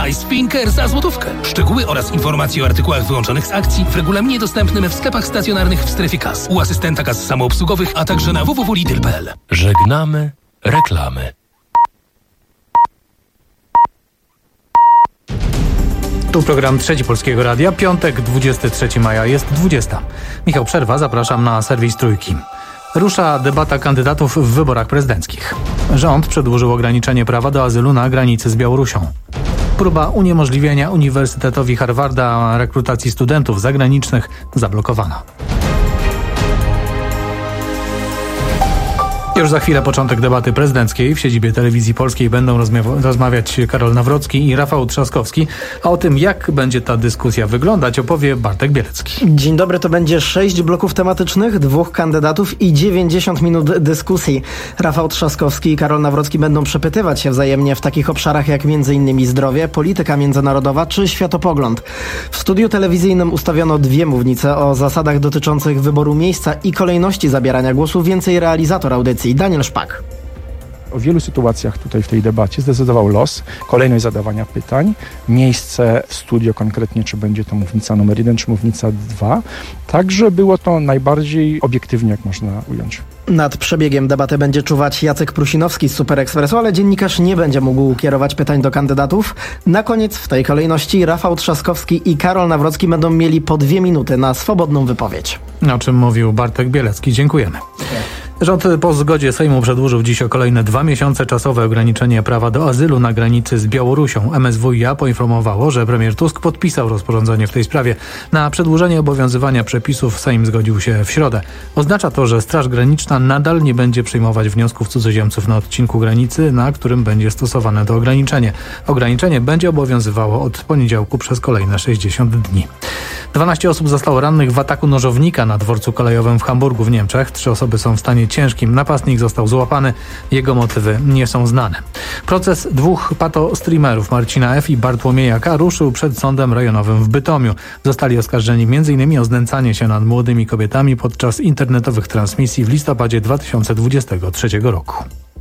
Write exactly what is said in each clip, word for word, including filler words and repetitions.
iSpinker za złotówkę. Szczegóły oraz informacje o artykułach wyłączonych z akcji w regulaminie dostępnym w sklepach stacjonarnych w strefie kas, u asystenta kas samoobsługowych, a także na w w w kropka lidl kropka p l. Żegnamy reklamy. Tu program Trzeci Polskiego Radia, piątek, dwudziestego trzeciego maja, jest dwudziesta. Michał Przerwa, zapraszam na serwis Trójki. Rusza debata kandydatów w wyborach prezydenckich. Rząd przedłużył ograniczenie prawa do azylu na granicy z Białorusią. Próba uniemożliwienia Uniwersytetowi Harvarda rekrutacji studentów zagranicznych zablokowana. Już za chwilę początek debaty prezydenckiej. W siedzibie Telewizji Polskiej będą rozmia- rozmawiać Karol Nawrocki i Rafał Trzaskowski. A o tym, jak będzie ta dyskusja wyglądać, opowie Bartek Bielecki. Dzień dobry, to będzie sześć bloków tematycznych, dwóch kandydatów i dziewięćdziesiąt minut dyskusji. Rafał Trzaskowski i Karol Nawrocki będą przepytywać się wzajemnie w takich obszarach jak m.in. zdrowie, polityka międzynarodowa czy światopogląd. W studiu telewizyjnym ustawiono dwie mównice. O zasadach dotyczących wyboru miejsca i kolejności zabierania głosu więcej realizator audycji Daniel Szpak. O wielu sytuacjach tutaj w tej debacie zdecydował los, kolejność zadawania pytań, miejsce w studio konkretnie, czy będzie to mównica numer jeden, czy mównica dwa, tak, że było to najbardziej obiektywnie, jak można ująć. Nad przebiegiem debaty będzie czuwać Jacek Prusinowski z Super Expressu, ale dziennikarz nie będzie mógł kierować pytań do kandydatów. Na koniec w tej kolejności Rafał Trzaskowski i Karol Nawrocki będą mieli po dwie minuty na swobodną wypowiedź. O czym mówił Bartek Bielecki. Dziękujemy. Rząd po zgodzie Sejmu przedłużył dziś o kolejne dwa miesiące czasowe ograniczenie prawa do azylu na granicy z Białorusią. M S W i A poinformowało, że premier Tusk podpisał rozporządzenie w tej sprawie. Na przedłużenie obowiązywania przepisów Sejm zgodził się w środę. Oznacza to, że Straż Graniczna nadal nie będzie przyjmować wniosków cudzoziemców na odcinku granicy, na którym będzie stosowane to ograniczenie. Ograniczenie będzie obowiązywało od poniedziałku przez kolejne sześćdziesiąt dni. dwanaście osób zostało rannych w ataku nożownika na dworcu kolejowym w Hamburgu w Niemczech. Trzy osoby są w stanie ciężkim. Napastnik został złapany. Jego motywy nie są znane. Proces dwóch pato-streamerów Marcina F. i Bartłomieja K. ruszył przed sądem rejonowym w Bytomiu. Zostali oskarżeni między innymi o znęcanie się nad młodymi kobietami podczas internetowych transmisji w listopadzie dwa tysiące dwudziestego trzeciego roku.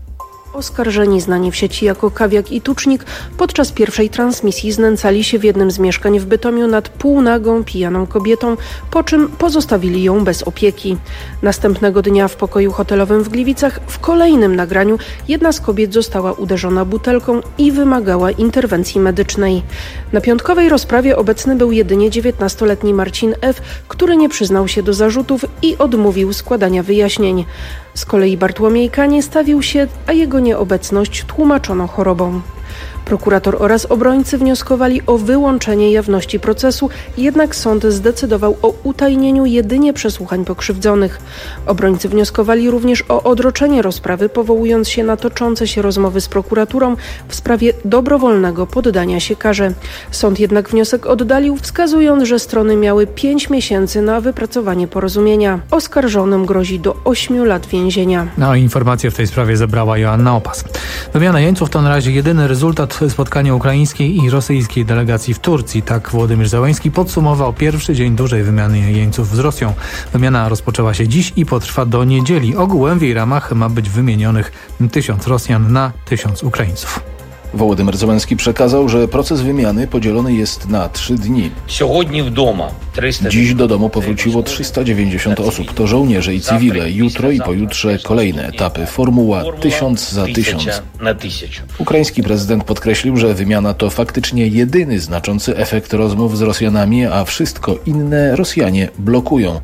Oskarżeni znani w sieci jako Kawiak i Tucznik podczas pierwszej transmisji znęcali się w jednym z mieszkań w Bytomiu nad półnagą, pijaną kobietą, po czym pozostawili ją bez opieki. Następnego dnia w pokoju hotelowym w Gliwicach w kolejnym nagraniu jedna z kobiet została uderzona butelką i wymagała interwencji medycznej. Na piątkowej rozprawie obecny był jedynie dziewiętnastoletni Marcin F., który nie przyznał się do zarzutów i odmówił składania wyjaśnień. Z kolei Bartłomiej K. nie stawił się, a jego nieobecność tłumaczono chorobą. Prokurator oraz obrońcy wnioskowali o wyłączenie jawności procesu, jednak sąd zdecydował o utajnieniu jedynie przesłuchań pokrzywdzonych. Obrońcy wnioskowali również o odroczenie rozprawy, powołując się na toczące się rozmowy z prokuraturą w sprawie dobrowolnego poddania się karze. Sąd jednak wniosek oddalił, wskazując, że strony miały pięć miesięcy na wypracowanie porozumienia. Oskarżonym grozi do ośmiu lat więzienia. No, informacje w tej sprawie zebrała Joanna Opas. Wymiana jeńców to na razie jedyny rezultat spotkania ukraińskiej i rosyjskiej delegacji w Turcji. Tak Wołodymyr Zełenski podsumował pierwszy dzień dużej wymiany jeńców z Rosją. Wymiana rozpoczęła się dziś i potrwa do niedzieli. Ogółem w jej ramach ma być wymienionych tysiąc Rosjan na tysiąc Ukraińców. Wołodymyr Zełenski przekazał, że proces wymiany podzielony jest na trzy dni. Dziś do domu powróciło trzysta dziewięćdziesiąt osób. To żołnierze i cywile. Jutro i pojutrze kolejne etapy. Formuła tysiąc za tysiąc. Ukraiński prezydent podkreślił, że wymiana to faktycznie jedyny znaczący efekt rozmów z Rosjanami, a wszystko inne Rosjanie blokują.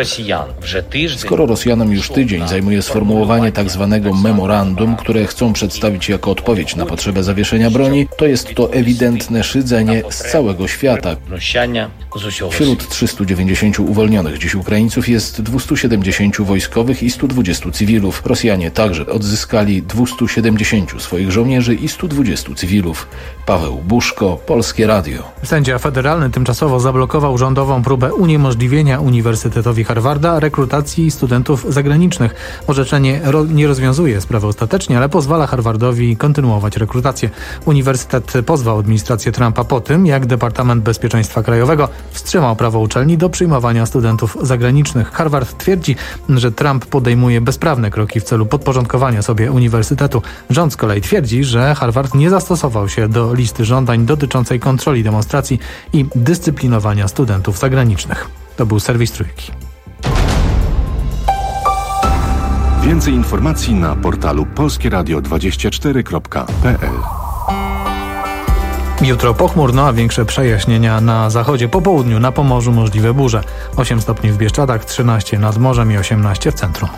Skoro Rosjanom już tydzień zajmuje sformułowanie tak zwanego memorandum, które chcą przedstawić jako odpowiedź na potrzebę zawieszenia broni, to jest to ewidentne szydzenie z całego świata. Wśród trzystu dziewięćdziesięciu uwolnionych dziś Ukraińców jest dwieście siedemdziesięciu wojskowych i stu dwudziestu cywilów. Rosjanie także odzyskali dwieście siedemdziesięciu swoich żołnierzy i stu dwudziestu cywilów. Paweł Buszko, Polskie Radio. Sędzia federalny tymczasowo zablokował rządową próbę uniemożliwienia Uniwersytetowi Harvarda rekrutacji studentów zagranicznych. Orzeczenie ro- nie rozwiązuje sprawy ostatecznie, ale pozwala Harvardowi kontynuować rekrutację. demonstracje. Uniwersytet pozwał administrację Trumpa po tym, jak Departament Bezpieczeństwa Krajowego wstrzymał prawo uczelni do przyjmowania studentów zagranicznych. Harvard twierdzi, że Trump podejmuje bezprawne kroki w celu podporządkowania sobie uniwersytetu. Rząd z kolei twierdzi, że Harvard nie zastosował się do listy żądań dotyczącej kontroli demonstracji i dyscyplinowania studentów zagranicznych. To był serwis Trójki. Więcej informacji na portalu polskie radio dwadzieścia cztery kropka p l. Jutro pochmurno, a większe przejaśnienia na zachodzie. Po południu na Pomorzu możliwe burze. osiem stopni w Bieszczadach, trzynaście nad morzem i osiemnaście w centrum.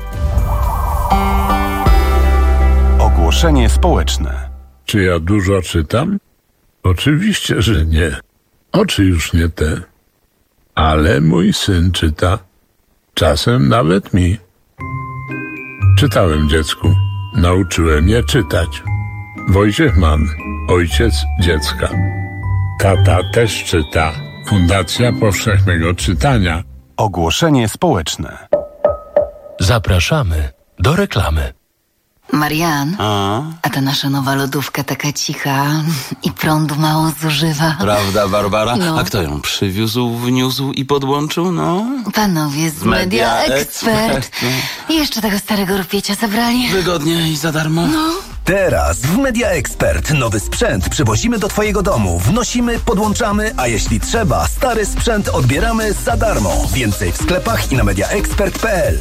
Ogłoszenie społeczne. Czy ja dużo czytam? Oczywiście, że nie. Oczy już nie te. Ale mój syn czyta. Czasem nawet mi. Czytałem dziecku. Nauczyłem je czytać. Wojciech Mann, ojciec dziecka. Tata też czyta. Fundacja Powszechnego Czytania. Ogłoszenie społeczne. Zapraszamy do reklamy. Marian, A? a ta nasza nowa lodówka taka cicha i prądu mało zużywa. Prawda, Barbara? No. A kto ją przywiózł, wniósł i podłączył, no? Panowie z Media Expert. I jeszcze tego starego rupiecia zabrali. Wygodnie i za darmo. No. Teraz w Media Expert nowy sprzęt przywozimy do twojego domu, wnosimy, podłączamy, a jeśli trzeba, stary sprzęt odbieramy za darmo. Więcej w sklepach i na media expert kropka p l.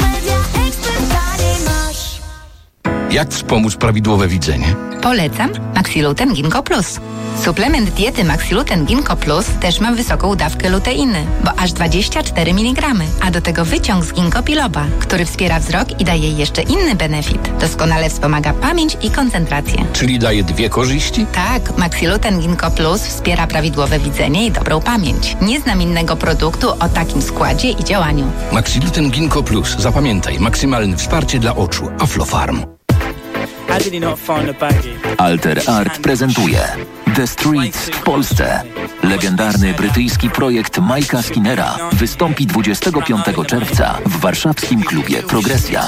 Jak wspomóc prawidłowe widzenie? Polecam Maxiluten Ginkgo Plus. Suplement diety Maxiluten Ginkgo Plus też ma wysoką dawkę luteiny, bo aż dwadzieścia cztery miligramy, a do tego wyciąg z ginkgo biloba, który wspiera wzrok i daje jeszcze inny benefit. Doskonale wspomaga pamięć i koncentrację. Czyli daje dwie korzyści? Tak, Maxiluten Ginkgo Plus wspiera prawidłowe widzenie i dobrą pamięć. Nie znam innego produktu o takim składzie i działaniu. Maxiluten Ginkgo Plus. Zapamiętaj, maksymalne wsparcie dla oczu. Aflofarm. Alter Art prezentuje The Streets w Polsce. Legendarny brytyjski projekt Mike'a Skinnera wystąpi dwudziestego piątego czerwca w warszawskim klubie Progresja.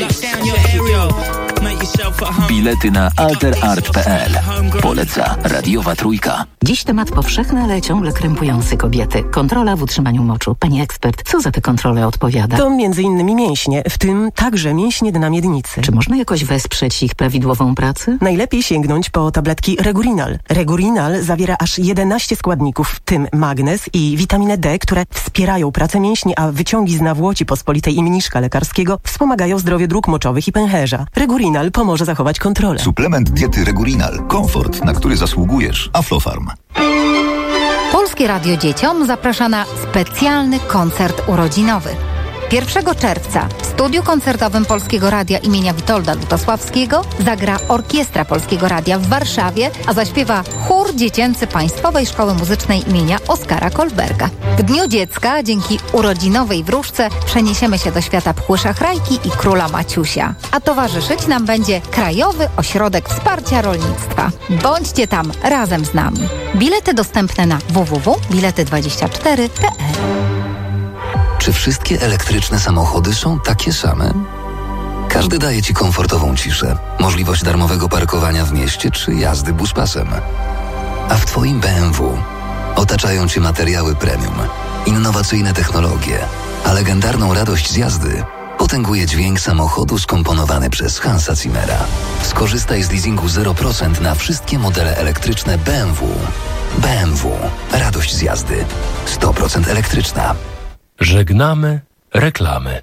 Bilety na alter art kropka p l. Poleca Radiowa Trójka. Dziś temat powszechny, ale ciągle krępujący kobiety. Kontrola w utrzymaniu moczu. Pani ekspert, co za te kontrole odpowiada? To między innymi mięśnie, w tym także mięśnie dna miednicy. Czy można jakoś wesprzeć ich prawidłową pracę? Najlepiej sięgnąć po tabletki Regurinal. Regurinal zawiera aż jedenaście składników, w tym magnez i witaminę D, które wspierają pracę mięśni, a wyciągi z nawłoci pospolitej i mniszka lekarskiego wspomagają zdrowie dróg moczowych i pęcherza. Regurinal pomoże zachować kontrolę. Suplement diety Regurinal. Komfort, na który zasługujesz. Aflofarm. Polskie Radio Dzieciom zaprasza na specjalny koncert urodzinowy. pierwszego czerwca w studiu koncertowym Polskiego Radia imienia Witolda Lutosławskiego zagra Orkiestra Polskiego Radia w Warszawie, a zaśpiewa chór dziecięcy Państwowej Szkoły Muzycznej imienia Oskara Kolberga. W Dniu Dziecka dzięki urodzinowej wróżce przeniesiemy się do świata Pchły Szachrajki i Króla Maciusia. A towarzyszyć nam będzie Krajowy Ośrodek Wsparcia Rolnictwa. Bądźcie tam razem z nami. Bilety dostępne na w w w kropka bilety dwadzieścia cztery kropka p l. Czy wszystkie elektryczne samochody są takie same? Każdy daje Ci komfortową ciszę, możliwość darmowego parkowania w mieście czy jazdy buspasem. A w Twoim B M W otaczają Cię materiały premium, innowacyjne technologie, a legendarną radość z jazdy potęguje dźwięk samochodu skomponowany przez Hansa Zimmera. Skorzystaj z leasingu zero procent na wszystkie modele elektryczne B M W. B M W. Radość z jazdy. sto procent elektryczna. Żegnamy reklamy.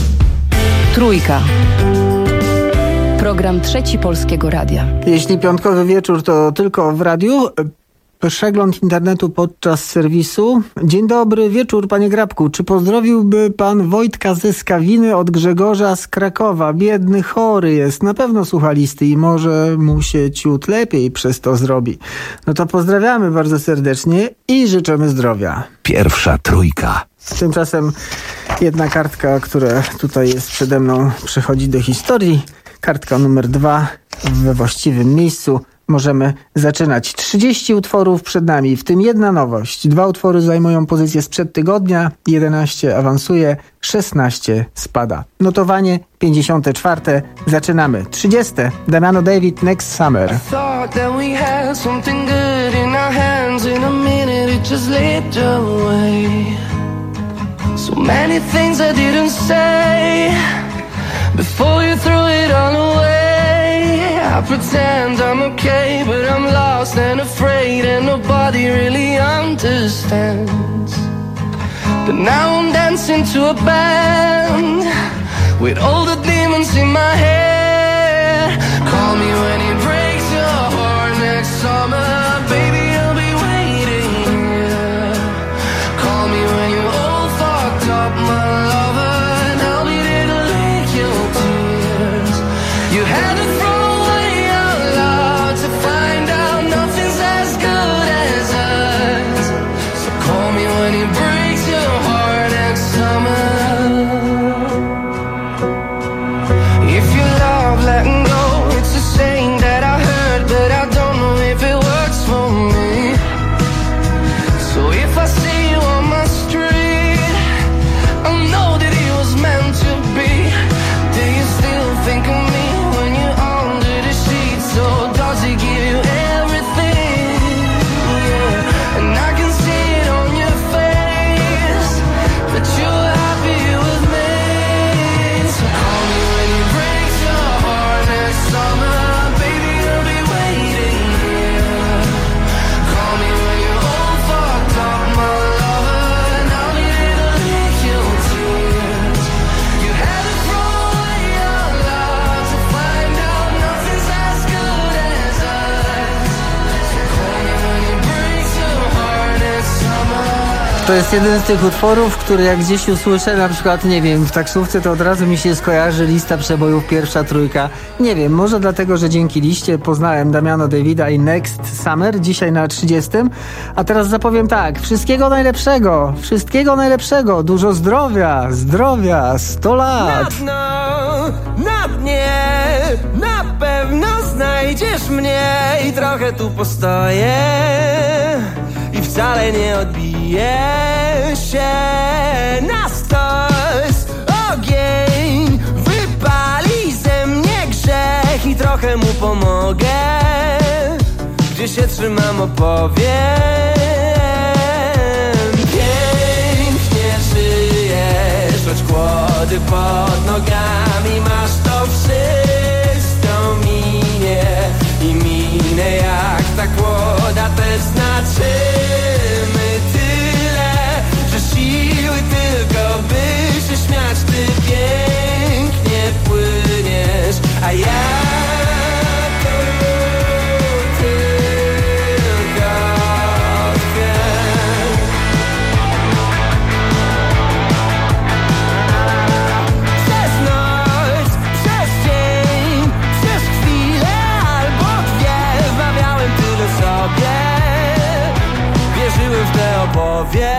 Trójka. Program Trzeci Polskiego Radia. Jeśli piątkowy wieczór to tylko w radiu, przegląd internetu podczas serwisu. Dzień dobry wieczór, panie Grabku. Czy pozdrowiłby pan Wojtka ze Skawiny od Grzegorza z Krakowa? Biedny, chory jest. Na pewno słucha listy i może mu się ciut lepiej przez to zrobi. No to pozdrawiamy bardzo serdecznie i życzymy zdrowia. Pierwsza trójka. Tymczasem jedna kartka, która tutaj jest przede mną, przechodzi do historii. Kartka numer dwa we właściwym miejscu. możemy zaczynać. trzydzieści utworów przed nami, w tym jedna nowość. Dwa utwory zajmują pozycję sprzed tygodnia, jedenaście awansuje, szesnaście spada. Notowanie pięćdziesiąte czwarte. Zaczynamy. trzydzieste. Damiano David, Next Summer. So many things I didn't say before you threw it all away. I pretend I'm okay, but I'm lost and afraid, and nobody really understands. But now I'm dancing to a band with all the demons in my head. Call me when it breaks your heart next summer, baby, I'll be waiting here. Call me when you're all fucked up, my lover, and I'll be there to lick your tears. You had to throw away your love to find out nothing's as good as us. So call me when it breaks your heart next summer. If you love letting go, it's a saying that I heard, but I don't know if it works for me. So if I see you on my street, I'll know that it was meant to be. Do you still think of me when you're under the sheets? Or does it give you everything? Yeah, and I can see it on your face that you're happy with me. So call me when it breaks your heart next summer, baby, I'll be waiting here. Call me when you're all fucked up, my lover, and I'll be there to lick your tears. You had to throw away your love to find out nothing's as good as us. So call me when it breaks your heart next summer. To jest jeden z tych utworów, który jak gdzieś usłyszę, na przykład, nie wiem, w taksówce, to od razu mi się skojarzy lista przebojów, pierwsza trójka. Nie wiem, może dlatego, że dzięki liście poznałem Damiano Davida i Next Summer, dzisiaj na trzydziestym. A teraz zapowiem tak, wszystkiego najlepszego, wszystkiego najlepszego, dużo zdrowia, zdrowia, sto lat. Na dno, na dnie, na pewno znajdziesz mnie i trochę tu postoję i wcale nie odbiję się na stos. Ogień wypali ze mnie grzech i trochę mu pomogę, gdzie się trzymam opowiem. Pięknie żyjesz, choć kłody pod nogami masz, to wszystko minie i minę jak ta kłoda też znaczymy tyle, że siły tylko by się śmiać. Ty pięknie płyniesz, a ja to tylko wiem. Przez noc, przez dzień, przez chwilę albo dwie wmawiałem tyle sobie, wierzyłem w tę opowieść.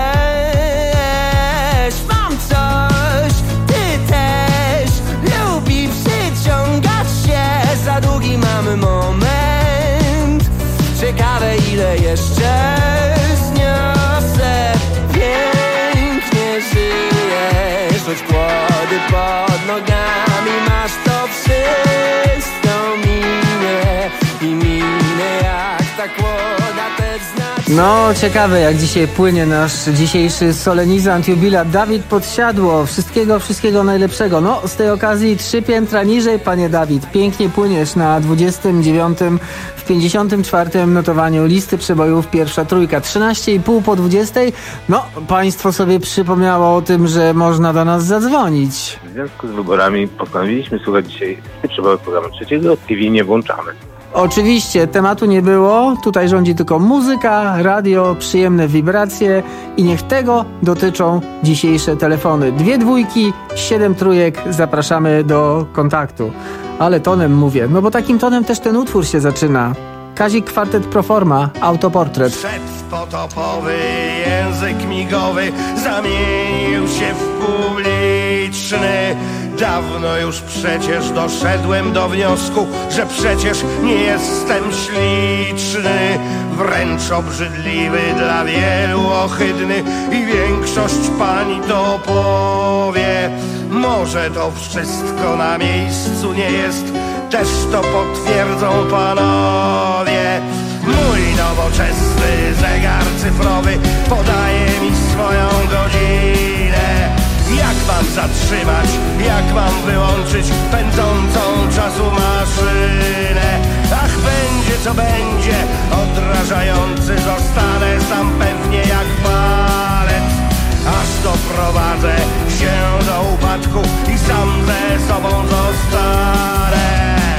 Mam coś, ty też, lubi przyciągać się, za długi mamy moment, ciekawe ile jeszcze zniosę. Pięknie żyjesz, choć kłody pod nogami masz, to wszystko minie i minie jak ta kłoda też znaczy. No, ciekawe jak dzisiaj płynie nasz dzisiejszy solenizant, jubilat Dawid Podsiadło. Wszystkiego, wszystkiego najlepszego. No, z tej okazji trzy piętra niżej, panie Dawid. Pięknie płyniesz na dwudziestym dziewiątym, w pięćdziesiątym czwartym notowaniu listy przebojów pierwsza trójka. trzynaście i pół po dwudziestej. No, państwo sobie przypomniało o tym, że można do nas zadzwonić. W związku z wyborami postanowiliśmy słuchać dzisiaj listy przebojów programu trzeciego. T V nie włączamy. Oczywiście, tematu nie było, tutaj rządzi tylko muzyka, radio, przyjemne wibracje i niech tego dotyczą dzisiejsze telefony. Dwie dwójki, siedem trójek, zapraszamy do kontaktu. Ale tonem mówię, no bo takim tonem też ten utwór się zaczyna. Kazik Kwartet Proforma, autoportret. Przedpotopowy język migowy zamienił się w publiczny Dawno już przecież doszedłem do wniosku, że przecież nie jestem śliczny, wręcz obrzydliwy, dla wielu ohydny i większość pani to powie. Może to wszystko na miejscu nie jest, też to potwierdzą panowie. Mój nowoczesny zegar cyfrowy podaje mi swoją godzinę. Jak mam zatrzymać, jak mam wyłączyć pędzącą czasu maszynę? Ach, będzie co będzie, odrażający zostanę sam pewnie jak balet, aż doprowadzę się do upadku i sam ze sobą zostanę.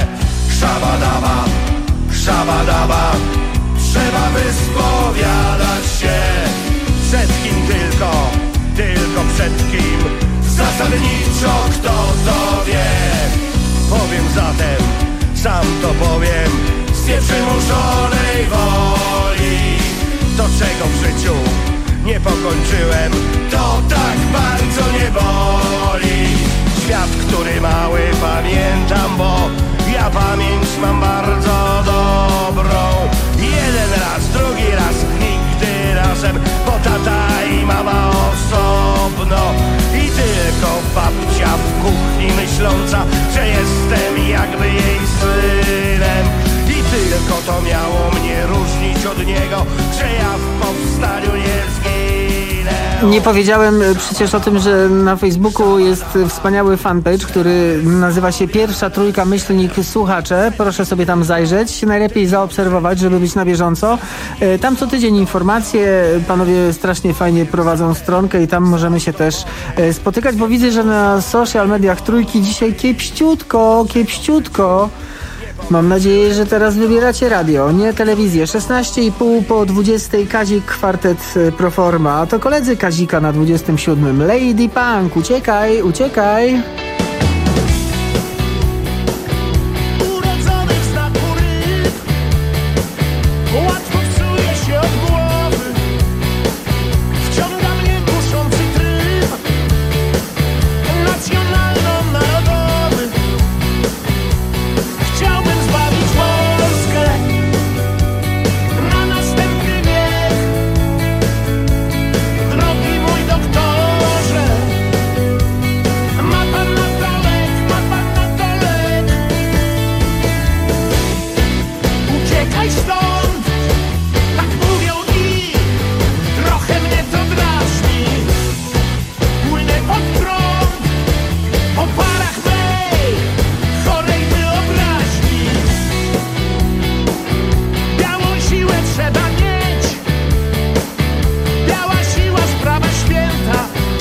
Szabadaba, szabadaba, trzeba wyspowiadać się. Przed kim tylko, tylko przed kim, zasadniczo kto to wie. Powiem zatem, sam to powiem, z nieprzymuszonej woli. To czego w życiu nie pokończyłem, to tak bardzo nie boli. Świat, który mały pamiętam, bo ja pamięć mam bardzo dobrą. Jeden raz, drugi raz, nigdy razem, bo tata i mama osobno. I tylko babcia w kuchni myśląca, że jestem jakby jej synem. I tylko to miało mnie różnić od niego, że ja w powstaniu nie zginę. Nie powiedziałem przecież o tym, że na Facebooku jest wspaniały fanpage, który nazywa się Pierwsza Trójka Myślnik Słuchacze. Proszę sobie tam zajrzeć. Najlepiej zaobserwować, żeby być na bieżąco. Tam co tydzień informacje. Panowie strasznie fajnie prowadzą stronkę i tam możemy się też spotykać, bo widzę, że na social mediach Trójki dzisiaj kiepściutko, kiepściutko. Mam nadzieję, że teraz wybieracie radio, nie telewizję. szesnaście i pół po dwudziestej Kazik, kwartet Proforma. A to koledzy Kazika na dwudziestym siódmym. Lady Punk, uciekaj, uciekaj. Urodzony w znaku ryb, łatwo psuje się od głowy. Wciąga mnie kuszący tryb nacjonalno-narodowy. Chciałbym zbawić Polskę na następny wiek. Drogi mój doktorze, ma pan na to lek, ma pan na to lek. Uciekaj stąd, tak mówią i trochę mnie to drażni. Płynę pod prąd, po parach mej chorej wyobraźni. Białą siłę trzeba mieć, biała siła sprawa święta.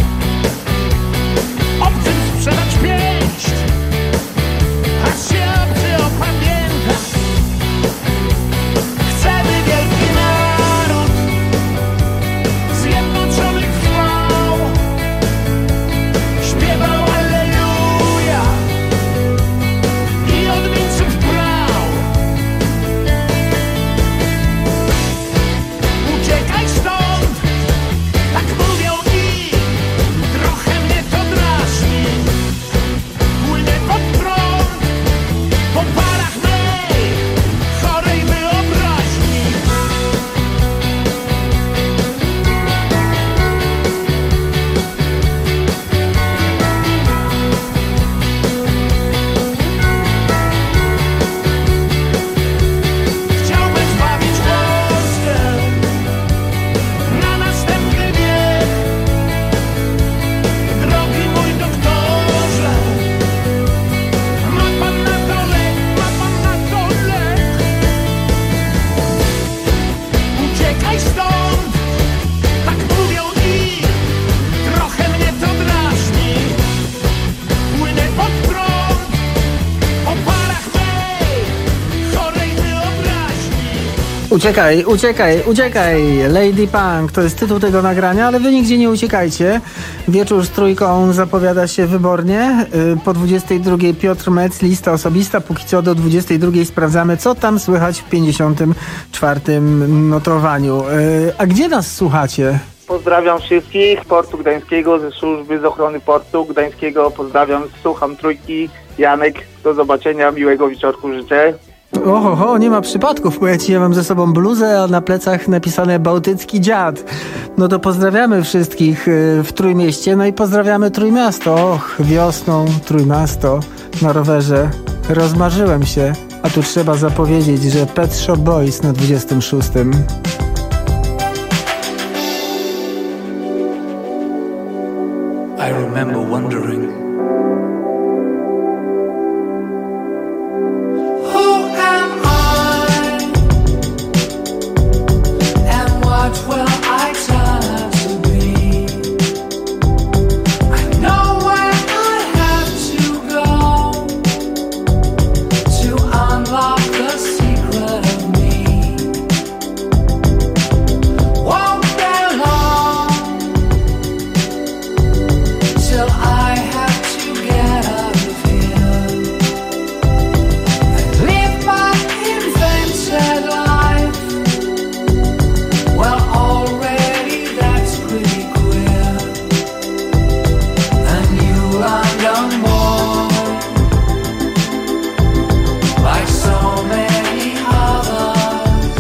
Obcym sprzedać pięść, aż się obcy opamięta. Chcemy wielki naród, zjednoczony trwał, śpiewał alleluja i odmieńców brał. Uciekaj stąd, tak mówią i trochę mnie to drażni. Płynę pod prąd, po parach mej chorej wyobraźni. Chciałbym zbawić Polskę na następny wiek. Drogi mój doktorze, ma pan na to lek, ma pan na to lek. Uciekaj stąd, tak mówią i trochę mnie to drażni. Płynę pod prąd, po parach mej chorej wyobraźni. Uciekaj, uciekaj, uciekaj. Lady Punk to jest tytuł tego nagrania, ale wy nigdzie nie uciekajcie. Wieczór z Trójką zapowiada się wybornie. Yy, Po dwudziestej drugiej Piotr Mec, lista osobista. Póki co do dwudziestej drugiej sprawdzamy, co tam słychać w pięćdziesiątym czwartym notowaniu. Yy, A gdzie nas słuchacie? Pozdrawiam wszystkich, Portu Gdańskiego, ze służby z ochrony Portu Gdańskiego. Pozdrawiam, słucham Trójki. Janek, do zobaczenia, miłego wieczorku życzę. Oho, ho, nie ma przypadków, bo ja ci ja mam ze sobą bluzę, a na plecach napisane Bałtycki Dziad. No to pozdrawiamy wszystkich w Trójmieście, no i pozdrawiamy Trójmiasto. Och, wiosną Trójmiasto na rowerze. Rozmarzyłem się, a tu trzeba zapowiedzieć, że Pet Shop Boys na dwudziestym szóstym. I remember wondering, who am I and what will I turn to be? I know where I have to go to unlock the secret of me. Won't be long till I have to get out of here and live my invented life. Well, already that's pretty queer. A new London boy, like so many others,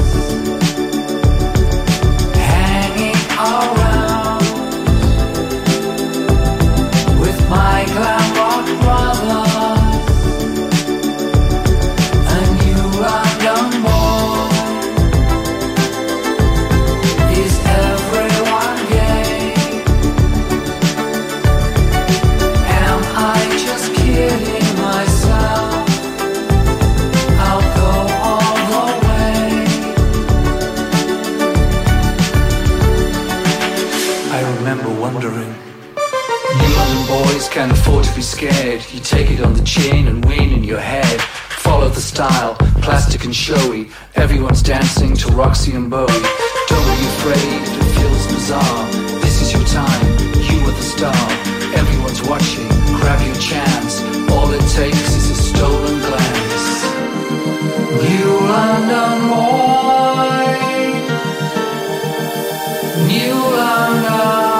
hanging around with my glam rock brothers. A new London boy. Is everyone gay? Am I just kidding myself? I'll go all the way. I remember wondering, New London boys can't afford to be scared. You take it on the chin and win in your head. Follow the style, plastic and showy. Everyone's dancing to Roxy and Bowie. Don't be afraid, it feels bizarre. This is your time, you are the star. Everyone's watching, grab your chance. All it takes is a stolen glance. New London boy, New London.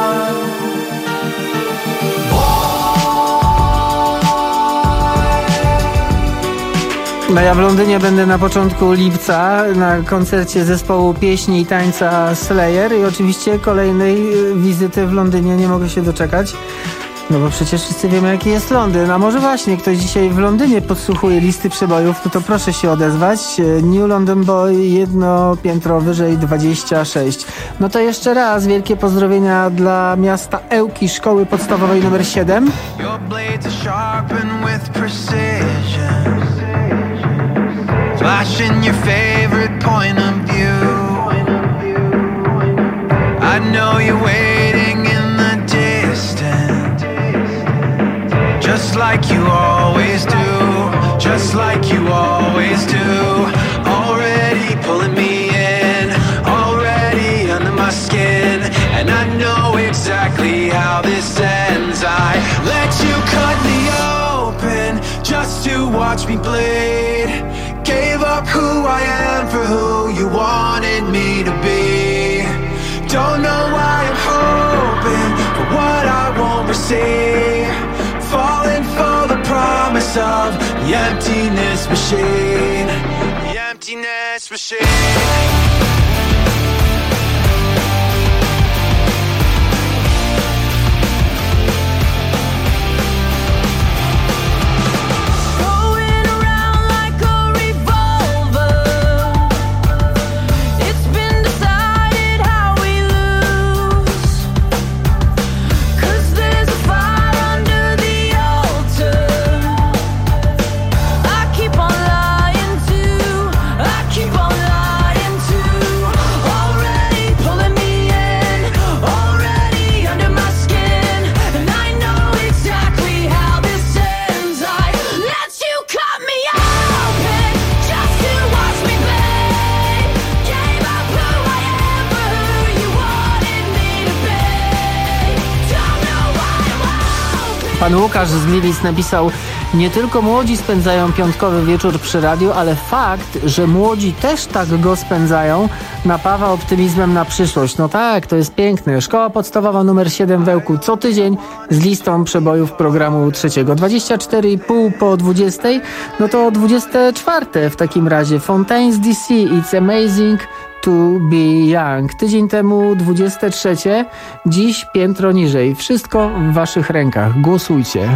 No ja w Londynie będę na początku lipca na koncercie zespołu pieśni i tańca Slayer i oczywiście kolejnej wizyty w Londynie nie mogę się doczekać. No bo przecież wszyscy wiemy, jaki jest Londyn. A może właśnie ktoś dzisiaj w Londynie podsłuchuje listy przebojów, no to proszę się odezwać. New London Boy, jedno piętro wyżej, dwadzieścia sześć. No to jeszcze raz wielkie pozdrowienia dla miasta Ełki, szkoły podstawowej numer siedem. Your blades are sharpened with precision, flashing your favorite point of view. I know you're waiting in the distance, just like you always do, just like you always do. Already pulling me in, already under my skin, and I know exactly how this ends. I let you cut me open just to watch me bleed. Gave up who I am for who you wanted me to be. Don't know why I'm hoping for what I won't receive. Falling for the promise of the emptiness machine. The emptiness machine. Pan Łukasz z Gliwic napisał: nie tylko młodzi spędzają piątkowy wieczór przy radiu, ale fakt, że młodzi też tak go spędzają, napawa optymizmem na przyszłość. No tak, to jest piękne. Szkoła podstawowa numer siedem w Ełku co tydzień z listą przebojów programu trzeciego. dwadzieścia cztery i pół po dwudziestej, no to dwudzieste czwarte w takim razie. Fontaines D C, It's Amazing to be Young. Tydzień temu dwudzieste trzecie, dziś piętro niżej. Wszystko w waszych rękach. Głosujcie.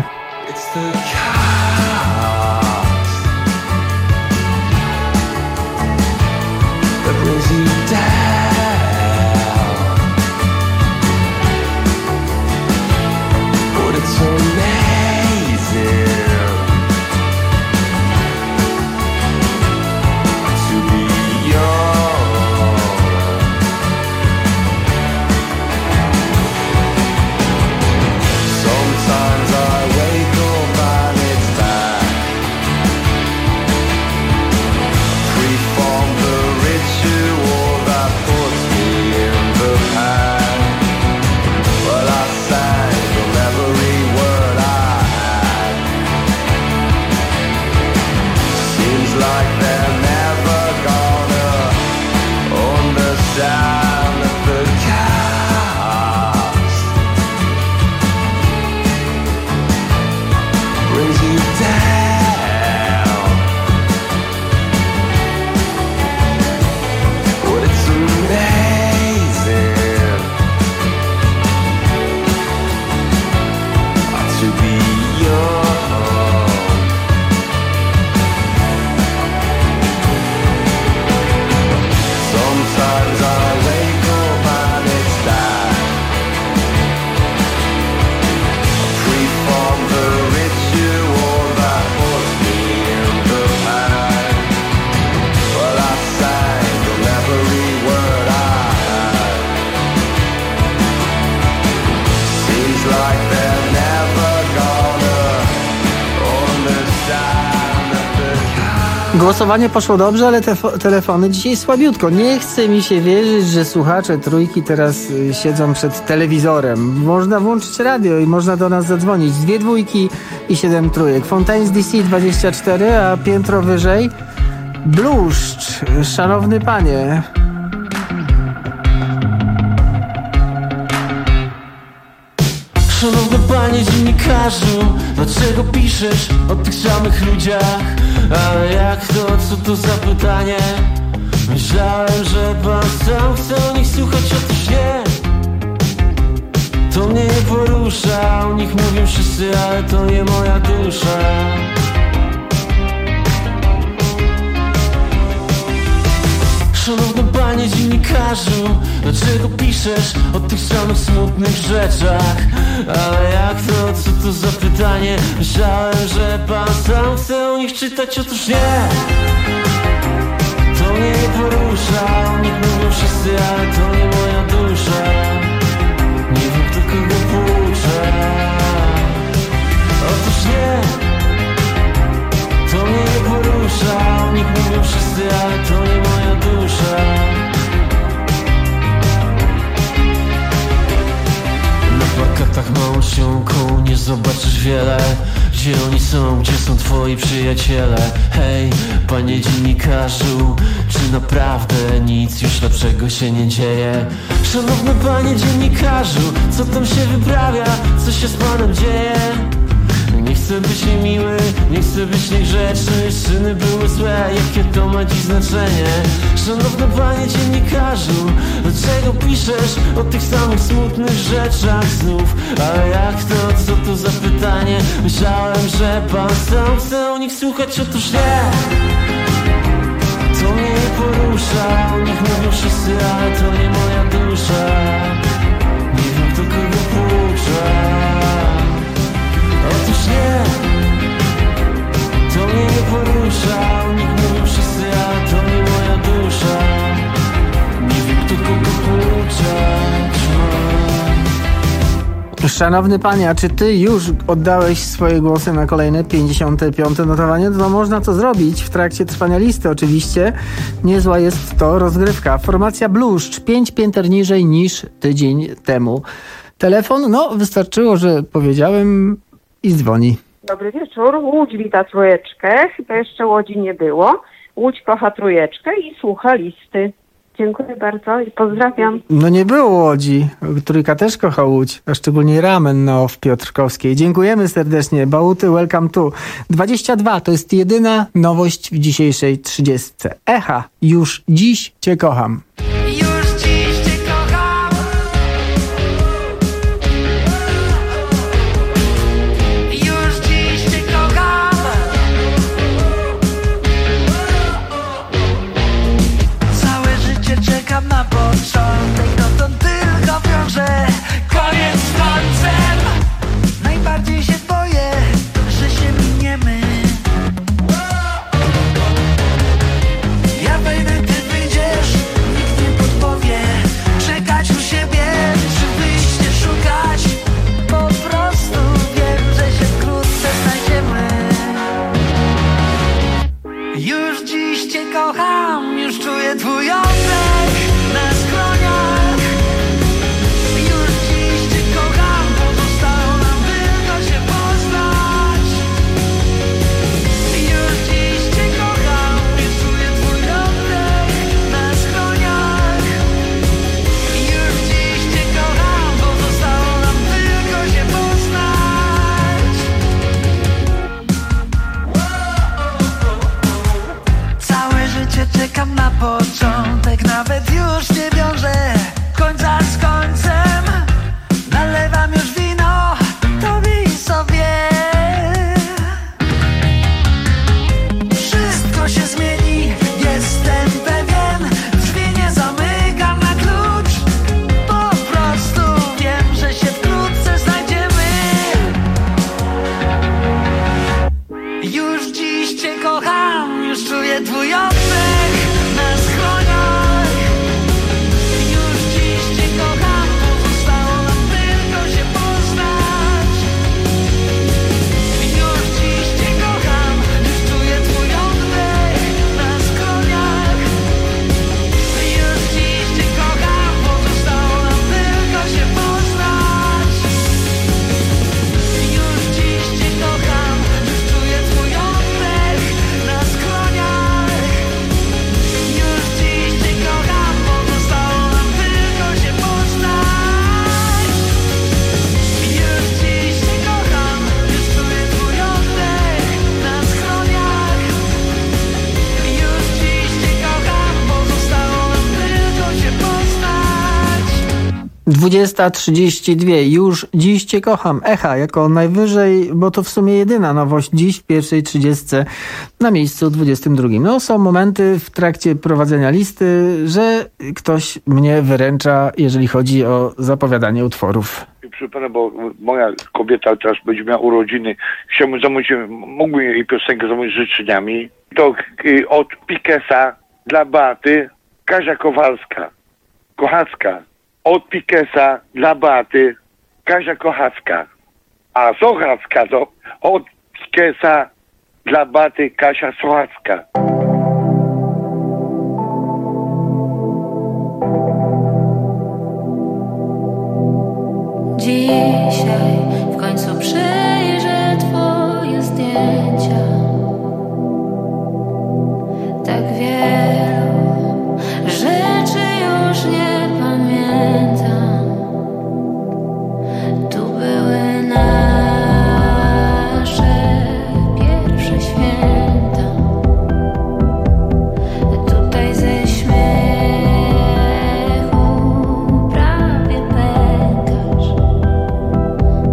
Głosowanie poszło dobrze, ale te telefony dzisiaj słabiutko. Nie chce mi się wierzyć, że słuchacze Trójki teraz y, siedzą przed telewizorem. Można włączyć radio i można do nas zadzwonić. Dwie dwójki i siedem trójek. Fontaines D C dwadzieścia cztery, a piętro wyżej bluszcz. Szanowny panie. Szanowny panie dziennikarzu, dlaczego piszesz o tych samych ludziach? Ale jak to, co to za pytanie? Myślałem, że pan sam chce o nich słuchać, otóż nie. To mnie nie porusza, o nich mówią wszyscy, ale to nie moja dusza. Szanowny panie dziennikarzu, dlaczego piszesz o tych samych smutnych rzeczach? Ale jak to, co to za pytanie? Myślałem, że pan sam chce o nich czytać, otóż nie. To mnie nie porusza, o nich mówią wszyscy, ale to nie moja dusza. Nie wiem, kto kogo poucza. Otóż nie. To mnie nie porusza, o nich mówią wszyscy, ale to nie moja dusza. Na plakatach małą czcionką nie zobaczysz wiele. Gdzie oni są, gdzie są twoi przyjaciele? Hej, panie dziennikarzu, czy naprawdę nic już lepszego się nie dzieje? Szanowny panie dziennikarzu, co tam się wyprawia? Co się z panem dzieje? Nie chcę być niemiły, nie chcę być niegrzeczny. Czyny były złe, jakie to ma dziś znaczenie? Szanowny panie dziennikarzu, dlaczego piszesz o tych samych smutnych rzeczach znów? Ale jak to, co to za pytanie? Myślałem, że pan sam chce o nich słuchać, otóż nie. To mnie nie porusza, o nich mówią wszyscy, ale to nie moja dusza. Nie wiem, kto kogo poucza. Otóż nie. To mnie nie porusza, o nich mówią wszyscy, ale to nie moja dusza. Nie wiem, kto kogo pouczać ma. Szanowny panie, a czy ty już oddałeś swoje głosy na kolejne pięćdziesiąte piąte notowanie? No to można to zrobić w trakcie trwania listy oczywiście. Niezła jest to rozgrywka. Formacja Bluszcz, pięć pięter niżej niż tydzień temu. Telefon? No, wystarczyło, że powiedziałem i dzwoni. Dobry wieczór. Łódź wita trójeczkę. Chyba jeszcze Łodzi nie było. Łódź kocha trójeczkę i słucha listy. Dziękuję bardzo i pozdrawiam. No nie było Łodzi. Trójka też kocha Łódź, a szczególnie ramen no w Piotrkowskiej. Dziękujemy serdecznie. Bałuty, welcome to. dwadzieścia dwa to jest jedyna nowość w dzisiejszej trzydziestce. Echa, już dziś cię kocham. Na początek dotąd tylko wiąże koniec z końcem. Najbardziej się boję, że się miniemy. Ja wejdę, ty wyjdziesz, nikt nie podpowie. Czekać u siebie, czy wyjście szukać. Po prostu wiem, że się wkrótce znajdziemy. Już dziś cię kocham, już czuję twój oddech na skroniach. Już dziś cię kocham, pozostało nam tylko się poznać. Już dziś cię kocham, już czuję twój oddech na skroniach. Już dziś cię kocham, pozostało nam tylko się poznać. Całe życie czekam na początek, nawet już nie wiążę końca z końcem. Nalewam już wino tobie i sobie. Wszystko się zmieni, jestem pewien. Drzwi nie zamykam na klucz. Po prostu wiem, że się wkrótce znajdziemy. Już dziś cię kocham, już czuję twój oddech na skroniach. Już dziś cię kocham, pozostało nam tylko się poznać. Już dziś cię kocham, już czuję twój oddech na skroniach. Już dziś cię kocham, pozostało nam tylko się poznać. Już dziś cię kocham, już czuję twój oddech na skroniach. Już dziś cię kocham, pozostało nam tylko się poznać. Już dziś cię kocham, już czuję twój oddech na skroniach. Już dziś cię kocham, pozostało nam tylko się poznać. dwudziesta trzydzieści dwa. Już dziś cię kocham. Echa jako najwyżej, bo to w sumie jedyna nowość dziś w pierwszej trzydziestce na miejscu dwudziestym drugim. No są momenty w trakcie prowadzenia listy, że ktoś mnie wyręcza, jeżeli chodzi o zapowiadanie utworów. Proszę pana, bo moja kobieta teraz będzie miała urodziny. Chciałbym zamówić, mógłbym jej piosenkę zamówić z życzeniami. To y, od Pikesa dla Beaty, Kazia Kowalska. Kochacka. Od Pikesa dla Beaty, Kazia Kochacka. A Sochacka to od Pikesa dla Beaty, Kasia Sochacka. Dzisiaj w końcu przejrzę twoje zdjęcia. Tak wielu rzeczy już nie pamiętam. Tu były nasze pierwsze święta. Tutaj ze śmiechu prawie pękasz.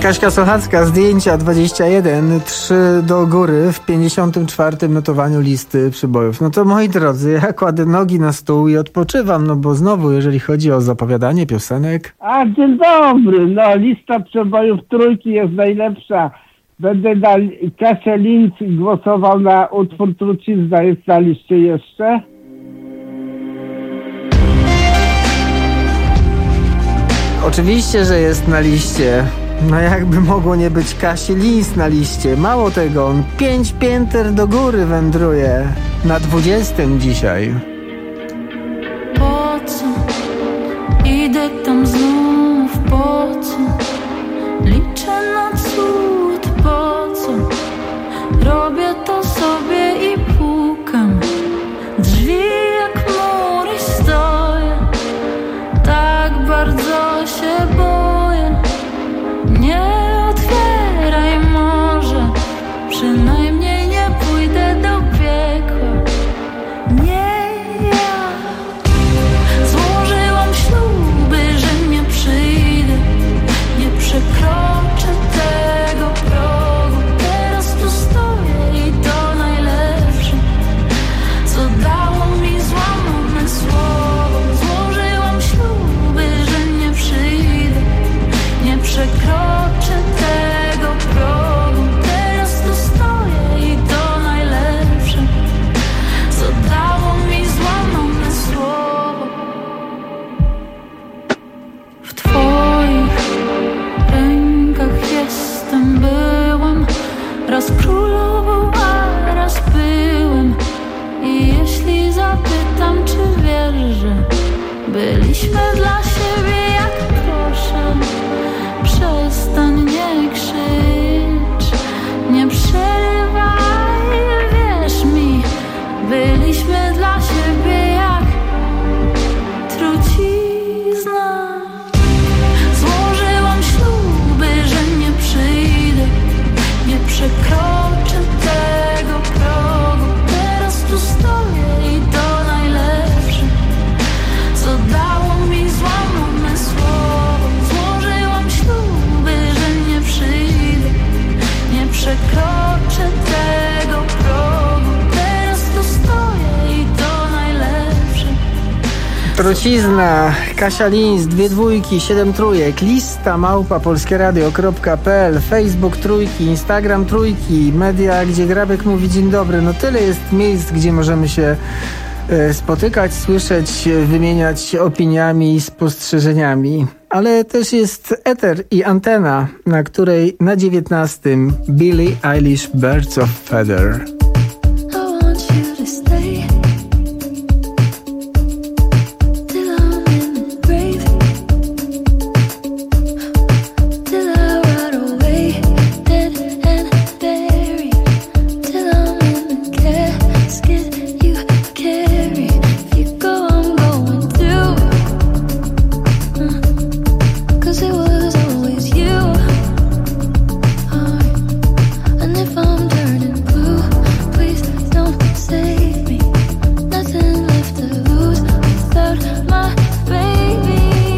Kaśka Sochacka, zdjęcia dwadzieścia jeden, trzy do góry w pięćdziesiątym czwartym notowaniu listy przybojów. No to moi drodzy, ja kładę nogi na stół i odpoczywam, no bo znowu, jeżeli chodzi o zapowiadanie piosenek... A, dzień dobry, no lista przebojów trójki jest najlepsza. Będę na Kasia Linz głosował na utwór Trucizna, jest na liście jeszcze? Oczywiście, że jest na liście. No jakby mogło nie być Kasi Linz na liście. Mało tego, on pięć pięter do góry wędruje. Na dwudziestym dzisiaj. Po co? Idę tam znów, po co? Liczę na cud, po co? Robię to sobie i pukam. Drzwi jak mury stoję. Tak bardzo się boję. Nie otwieraj może, przynajmniej nie pójdę do piekła. Nie ja. Złożyłam śluby, że nie przyjdę, nie przekroczę tego progu. Teraz tu stoję i to najlepsze, co dało mi złamane słowo. Złożyłam śluby, że nie przyjdę, nie przekroczę tego progu. Teraz tu stoję i to najlepsze, co dało mi złamane słowo. W twoich rękach jestem, byłem raz królową, a raz byłem. I jeśli zapytam, czy wiesz, że byliśmy dla siebie, jak proszę, przestań, nie krzycz, nie przerywaj, wierz mi, byliśmy dla siebie jak trucizna. Złożyłam śluby, że nie przyjdę, nie przekroczę tego progu. Teraz tu stoję i to najlepsze, co dało mi złamane słowo. Złożyłam śluby, że nie przyjdę, nie przekroczę tego progu. Teraz tu stoję i to najlepsze. Trucizna, Kasia Linz, dwie dwójki, siedem trójek, lista małpa polskieradio kropka p l, Facebook trójki, Instagram trójki, media, gdzie Grabek mówi dzień dobry. No tyle jest miejsc, gdzie możemy się e, spotykać, słyszeć, wymieniać opiniami i spostrzeżeniami. Ale też jest eter i antena, na której na dziewiętnastym Billie Eilish, Birds of Feather. I want you to stay till I'm in the grave, till I rot away, dead and buried, till I'm in the casket you carry. If you go, I'm going through, uh, 'cause it was always you. Uh, and if I'm turning blue, please don't save me. Nothing left to lose without my baby.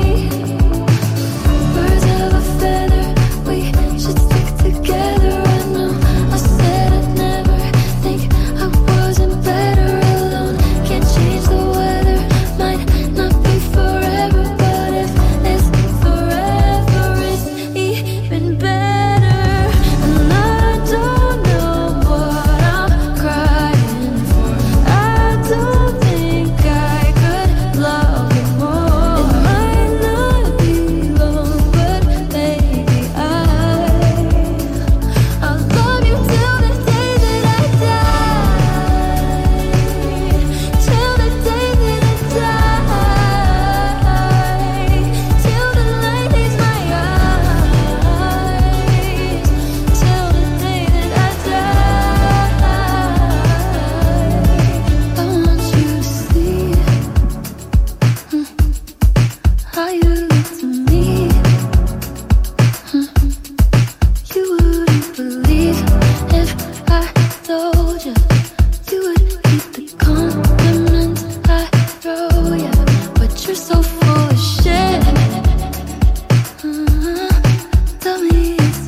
Birds of a feather, we should stick together. I know I said I'd never think I wasn't better alone. Can't change the weather, might not be forever, but if it's forever, it's even better. And I don't know what I'm crying for. I don't think I could love you more. It might not be long, but baby, I I'll love you till the day that I die. Till the day that I die. Till the light leaves my eyes. Till the day that I die. I want you to see mm, how you look to me. Mm, You wouldn't believe if I told you. You would keep the compliments I throw you, but you're so full of shit. Uh, Tell me it's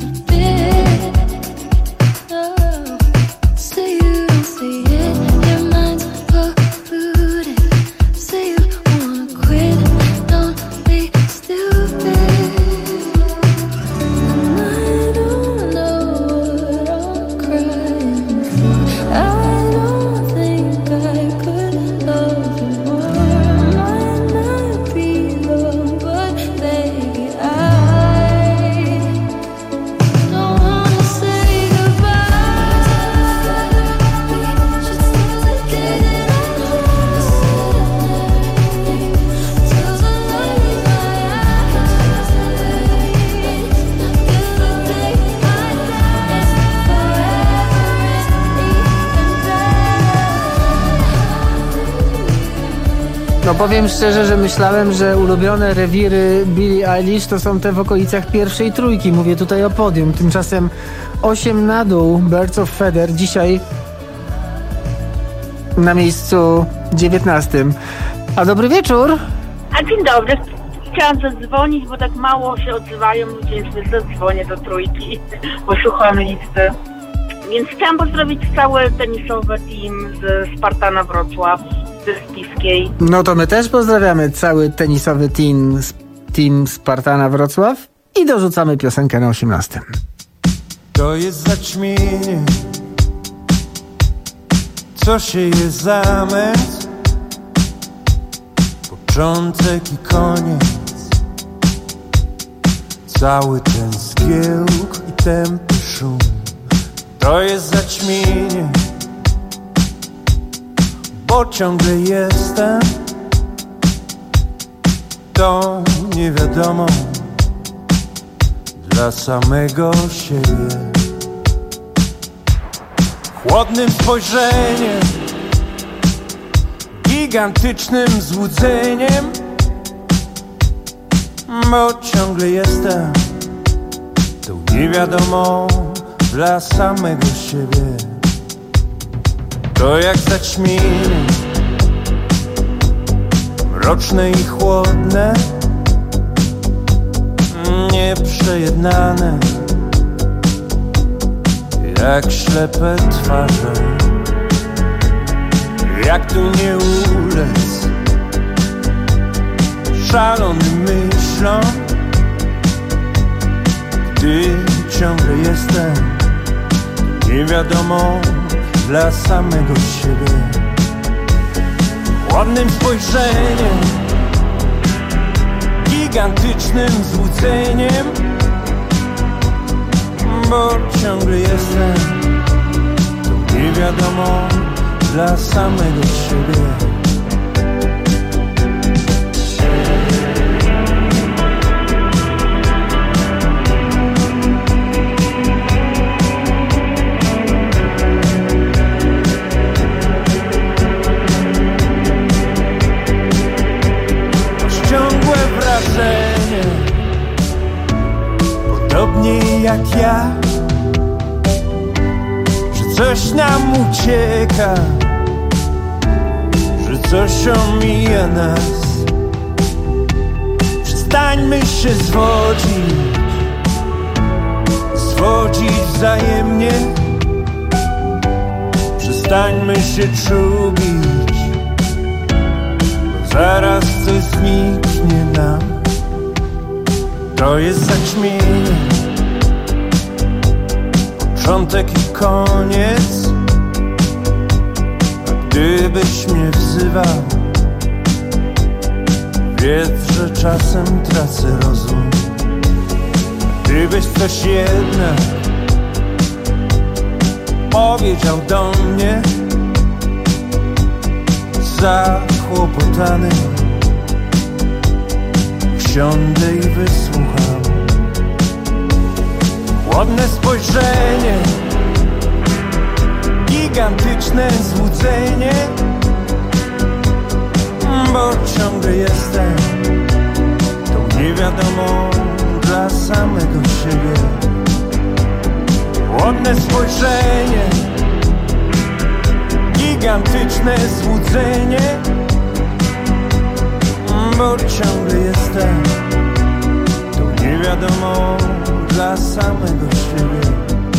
No powiem szczerze, że myślałem, że ulubione rewiry Billie Eilish to są te w okolicach pierwszej trójki. Mówię tutaj o podium. Tymczasem osiem na dół Birds of Feather dzisiaj na miejscu dziewiętnastym. A dobry wieczór. A dzień dobry. Chciałam zadzwonić, bo tak mało się odzywają ludzie, więc zadzwonię do trójki, bo słucham listy. Więc chciałam pozdrowić cały tenisowy team z Spartana Wrocław, z Spiskiej. No to my też pozdrawiamy cały tenisowy team, team Spartana Wrocław i dorzucamy piosenkę na osiemnastym. To jest zaćmienie, co się jest zamęt, początek i koniec. Cały ten zgiełk i tępy szum, to jest zaćmienie, bo ciągle jestem tą niewiadomą dla samego siebie. Chłodnym spojrzeniem, gigantycznym złudzeniem, bo ciągle jestem tą niewiadomą dla samego siebie. To jak zaćmienie, mroczne i chłodne, nieprzejednane, jak ślepe twarze. Jak tu nie ulec szalonym myślom, gdy ciągle jestem niewiadomą dla samego siebie. Ładnym spojrzeniem, gigantycznym złudzeniem, bo ciągle jestem tą niewiadomą dla samego siebie. Ciągłe wrażenie, podobnie jak ja, że coś nam ucieka, że coś omija nas. Przestańmy się zwodzić, zwodzić wzajemnie. Przestańmy się czubić, bo zaraz coś zniknie nam. To jest zaćmienie, początek i koniec. A gdybyś mnie wzywał, wiedz, że czasem tracę rozum. Gdybyś coś jednak powiedział do mnie, zakłopotany, siądę i wysłucham. Chłodne spojrzenie, gigantyczne złudzenie, bo ciągle jestem tą niewiadomą dla samego siebie. Chłodne spojrzenie, gigantyczne złudzenie, bo ciągle jestem tą niewiadomą dla samego siebie.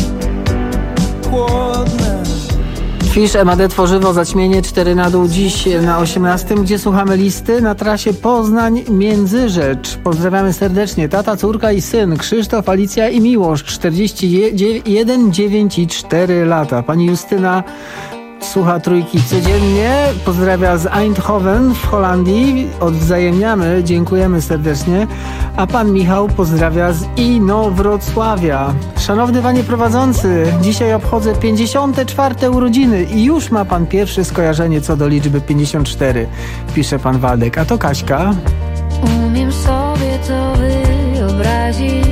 Chłodne. Fisz, M A D, Tworzywo, Zaćmienie, cztery na dół dziś na osiemnastym, gdzie słuchamy listy na trasie Poznań-Międzyrzecz. Pozdrawiamy serdecznie. Tata, córka i syn, Krzysztof, Alicja i Miłosz, czterdzieści jeden, dziewięć i cztery lata. Pani Justyna słucha trójki codziennie, pozdrawia z Eindhoven w Holandii, odwzajemniamy, dziękujemy serdecznie, a pan Michał pozdrawia z Inowrocławia. Szanowny panie prowadzący, dzisiaj obchodzę pięćdziesiąte czwarte urodziny i już ma pan pierwsze skojarzenie co do liczby pięćdziesiąt cztery, pisze pan Waldek, a to Kaśka. Umiem sobie to wyobrazić,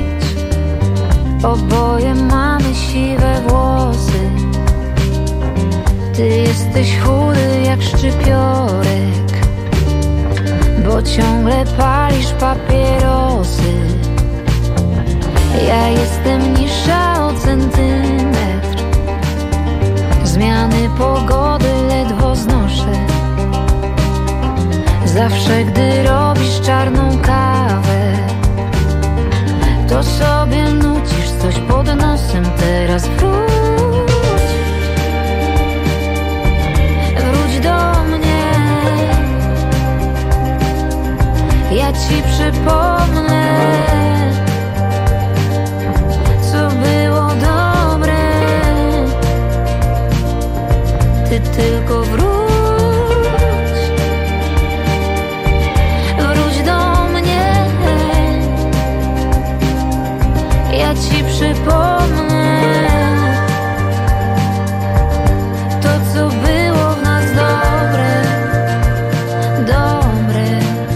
oboje mamy siwe włosy. Ty jesteś chudy jak szczypiorek, bo ciągle palisz papierosy. Ja jestem niższa o centymetr, zmiany pogody ledwo znoszę. Zawsze gdy robisz czarną kawę, to sobie nucisz coś pod nosem. Teraz wróć, wróć do mnie. Ja ci przypomnę, co było dobre. Ty tylko wróć. Ja ci przypomnę to, co było w nas dobre, dobre.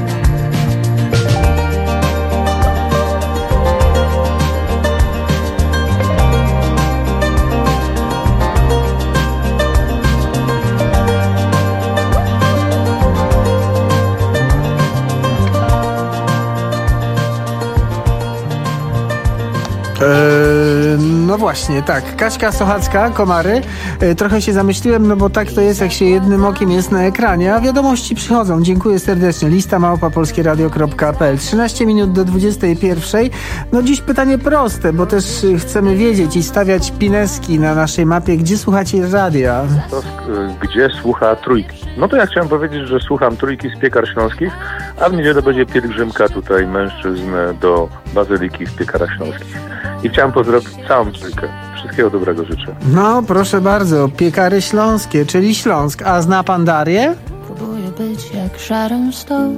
No właśnie, tak. Kaśka Sochacka, Komary. E, trochę się zamyśliłem, no bo tak to jest, jak się jednym okiem jest na ekranie, a wiadomości przychodzą. Dziękuję serdecznie. Lista małpa polskieradio kropka p l. trzynaście minut do dwudziestej pierwszej. No dziś pytanie proste, bo też chcemy wiedzieć i stawiać pineski na naszej mapie, gdzie słuchacie radia. To, gdzie słucha Trójki? No to ja chciałem powiedzieć, że słucham Trójki z Piekar Śląskich, a w niedzielę będzie pielgrzymka tutaj mężczyzn do Bazyliki w Piekarach Śląskich. I chciałem pozdrowić całą Trójkę. Wszystkiego dobrego życzę. No, proszę bardzo. Piekary Śląskie, czyli Śląsk. A zna pan Darię? Próbuję być jak Sharon Stone.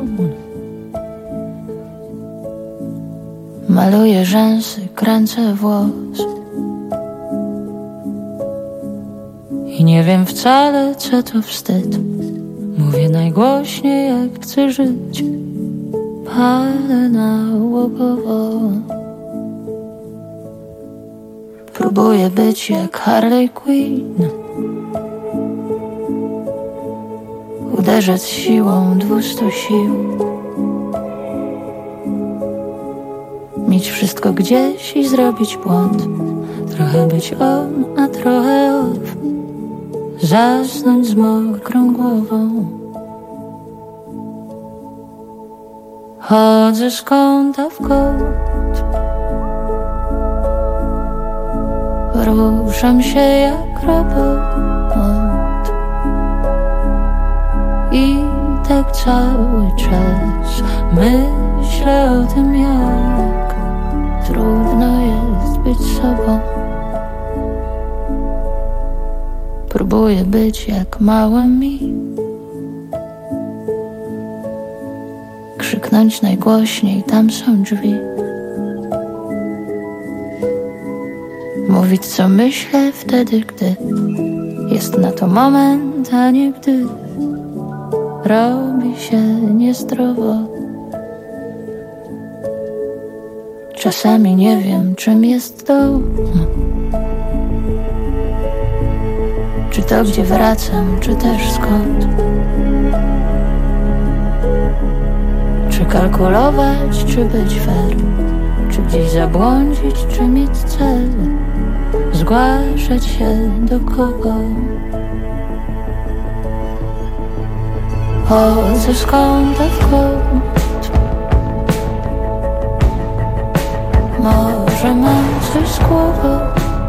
Maluję rzęsy, kręcę włos. I nie wiem wcale, co to wstyd. Mówię najgłośniej, jak chcę żyć. Palę nałogowo. Próbuję być jak Harley Quinn. Uderzać siłą dwustu sił. Mieć wszystko gdzieś i zrobić błąd. Trochę być on, a trochę off. Zasnąć z mokrą głową. Chodzę z kąta w kąt. Ruszam się jak robot. I tak cały czas myślę o tym, jak trudno jest być sobą. Próbuję być jak mała mi. Krzyknąć najgłośniej, tam są drzwi. Mówić co myślę wtedy, gdy jest na to moment, a nie gdy robi się niezdrowo. Czasami nie wiem, czym jest dom. Czy to, gdzie wracam, czy też skąd? Czy kalkulować, czy być fair? Czy gdzieś zabłądzić, czy mieć cel? Zgłaszać się do kogo? Chodzę z kąta w kąt. Może mam coś z głową.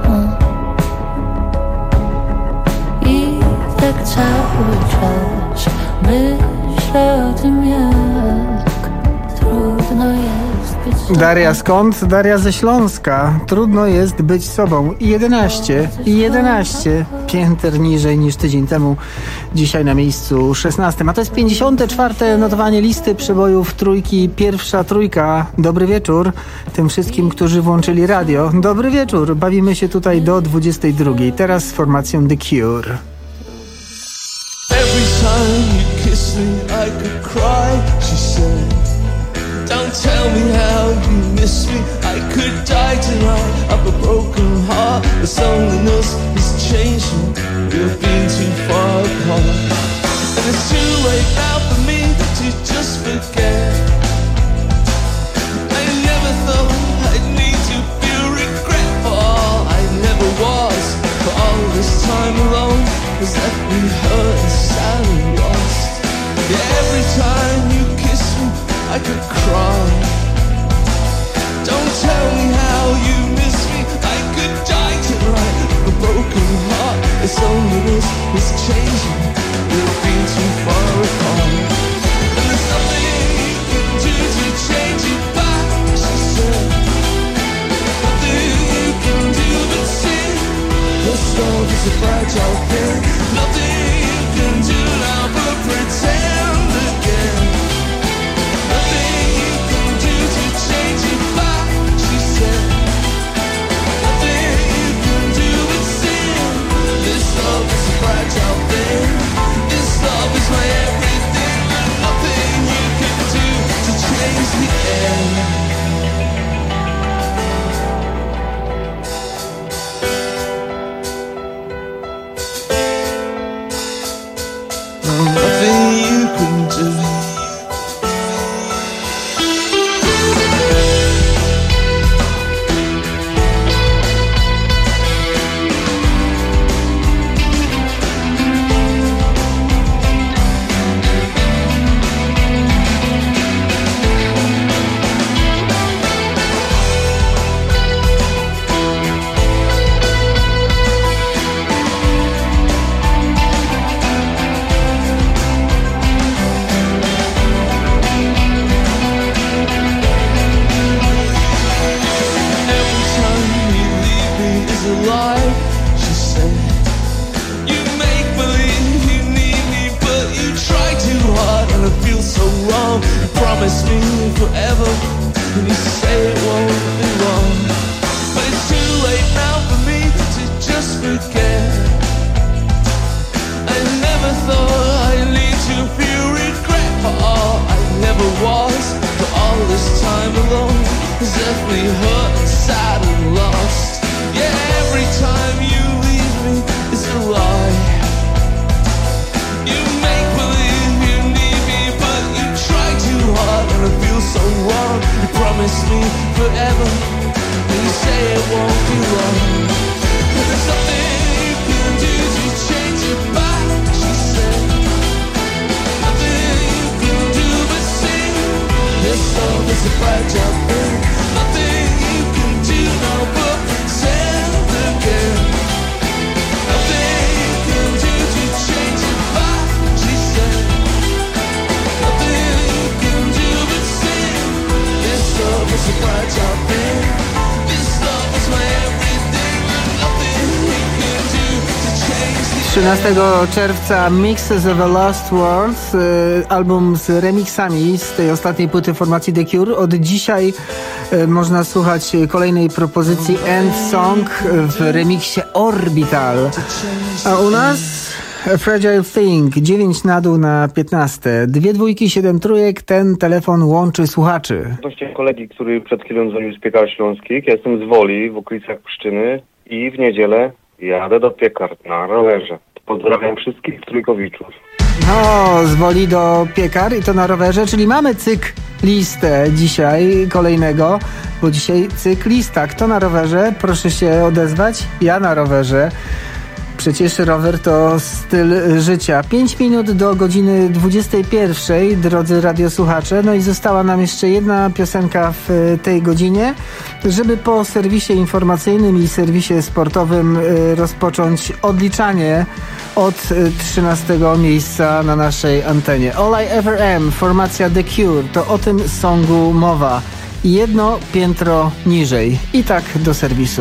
I tak cały czas myślę o tym, jak trudno jest być sobą. Daria skąd? Daria ze Śląska. Trudno jest być sobą. I jedenaście, i jedenaście pięter niżej niż tydzień temu. Dzisiaj na miejscu szesnastym. A to jest pięćdziesiąte czwarte notowanie listy przebojów Trójki. Pierwsza trójka. Dobry wieczór tym wszystkim, którzy włączyli radio. Dobry wieczór. Bawimy się tutaj do dwudziestej drugiej. Teraz z formacją The Cure. Every time you kiss me, I could cry, she said. Don't tell me how you miss me, I could die tonight of a broken heart. This loneliness is changing, we've been too far apart. And it's too late now for me to just forget. I never thought I'd need to feel regret for all I never was. For all this time alone has left me hurt and sad and lost. Yeah, every time you kiss me I could cry. Don't tell me how you miss me, I could die tonight. A broken heart, it's only this, it's changing. We've been too far apart. And there's nothing you can do to change it back, she said. Nothing you can do but sin. This love is a fragile thing. Nothing you can do now but pretend again. Nothing you can do to change it back, she said. Nothing you can do but sin. This love is a fragile thing. This love is my everything. And nothing you can do to change the end. Nothing you can do. Promise me forever, and you say it won't be long. But it's too late now for me to just forget. I never thought I'd need to feel regret for all I never was. For all this time alone has left me hurt and sad and lost. Yeah, every time you leave me is a lie. You make believe you need me, but you try too hard and I feel so wrong. You promise me forever, and you say it won't be long. But there's nothing you can do to change it back, she said. Nothing you can do but sing. This love is a fragile thing. Nothing you can do now but pretend again. Nothing you can do to change it back, she said. Nothing you can do but sing. This love is a fragile thing. This love is my everything. And nothing you can do to change the trzynastego czerwca Mixes of a Lost World, y, album z remixami z tej ostatniej płyty formacji The Cure. Od dzisiaj y, można słuchać kolejnej propozycji End Song w remiksie Orbital. A u nas A Fragile Thing, dziewięć na dół na piętnaście. Dwie dwójki, siedem trójek, ten telefon łączy słuchaczy. Odnośnie kolegi, który przed chwilą dzwonił z Piekar Śląskich, ja jestem z Woli, w okolicach Pszczyny i w niedzielę jadę do Piekar na rowerze. Pozdrawiam wszystkich trójkowiczów. No, z Woli do Piekar i to na rowerze, czyli mamy cyklistę dzisiaj kolejnego, bo dzisiaj cyklista. Kto na rowerze? Proszę się odezwać. Ja na rowerze. Przecież rower to styl życia. Pięć minut do godziny dwudziestej pierwszej, drodzy radiosłuchacze. No i została nam jeszcze jedna piosenka w tej godzinie, żeby po serwisie informacyjnym i serwisie sportowym rozpocząć odliczanie od trzynastego miejsca na naszej antenie. All I Ever Am, formacja The Cure, to o tym songu mowa. Jedno piętro niżej. I tak do serwisu.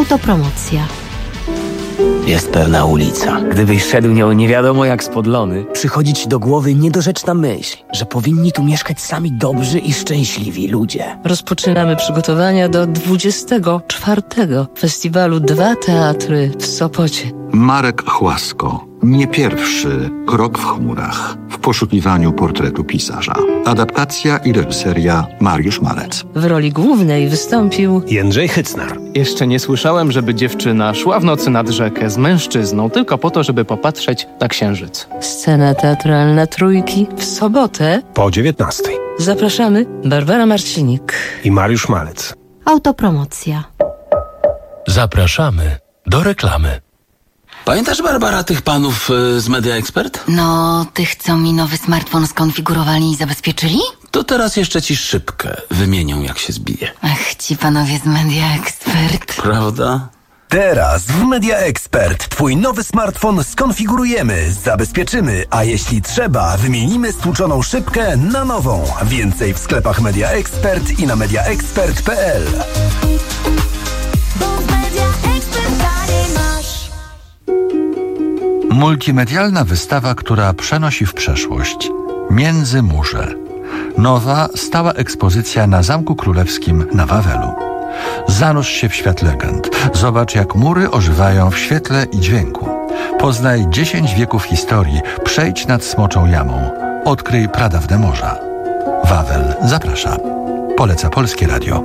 Autopromocja. Jest pewna ulica. Gdybyś szedł nią nie wiadomo jak spodlony, przychodzi ci do głowy niedorzeczna myśl, że powinni tu mieszkać sami dobrzy i szczęśliwi ludzie. Rozpoczynamy przygotowania do dwudziestego czwartego Festiwalu Dwa Teatry w Sopocie. Marek Chłasko. Nie pierwszy krok w chmurach. W poszukiwaniu portretu pisarza. Adaptacja i reżyseria Mariusz Malec. W roli głównej wystąpił Jędrzej Hycnar. Jeszcze nie słyszałem, żeby dziewczyna szła w nocy nad rzekę z mężczyzną tylko po to, żeby popatrzeć na księżyc. Scena teatralna Trójki w sobotę Po dziewiętnastej. Zapraszamy Barbara Marcinik I Mariusz Malec. Autopromocja. Zapraszamy do reklamy. Pamiętasz, Barbara, tych panów y, z Media Expert? No, tych, co mi nowy smartfon skonfigurowali i zabezpieczyli? To teraz jeszcze ci szybkę wymienią, jak się zbije. Ach, ci panowie z Media Expert. Prawda? Teraz w Media Expert twój nowy smartfon skonfigurujemy, zabezpieczymy, a jeśli trzeba, wymienimy stłuczoną szybkę na nową. Więcej w sklepach Media Expert i na media expert kropka p l. Multimedialna wystawa, która przenosi w przeszłość. Międzymórze. Nowa, stała ekspozycja na Zamku Królewskim na Wawelu. Zanurz się w świat legend. Zobacz, jak mury ożywają w świetle i dźwięku. Poznaj dziesięć wieków historii. Przejdź nad Smoczą Jamą. Odkryj pradawne morza. Wawel zaprasza. Poleca Polskie Radio.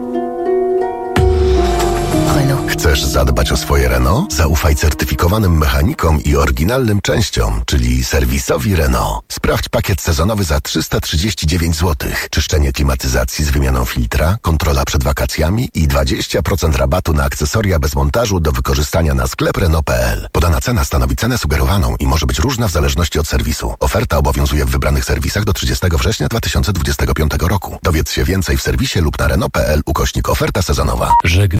Chcesz zadbać o swoje Renault? Zaufaj certyfikowanym mechanikom i oryginalnym częściom, czyli serwisowi Renault. Sprawdź pakiet sezonowy za trzysta trzydzieści dziewięć złotych. Czyszczenie klimatyzacji z wymianą filtra, kontrola przed wakacjami i dwadzieścia procent rabatu na akcesoria bez montażu do wykorzystania na sklep Renault kropka p l. Podana cena stanowi cenę sugerowaną i może być różna w zależności od serwisu. Oferta obowiązuje w wybranych serwisach do trzydziestego września dwa tysiące dwudziestego piątego roku. Dowiedz się więcej w serwisie lub na Renault kropka p l ukośnik oferta sezonowa.